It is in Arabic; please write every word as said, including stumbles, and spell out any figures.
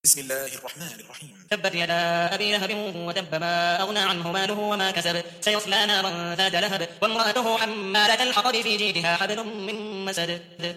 بسم الله الرحمن الرحيم. تبت يدا أبي لهب وتب، ما أغنى عنه ماله وما كسب، سيصلى نارا ذات لهب، وامرأته حمالة الحطب في جيدها حبل من مسد.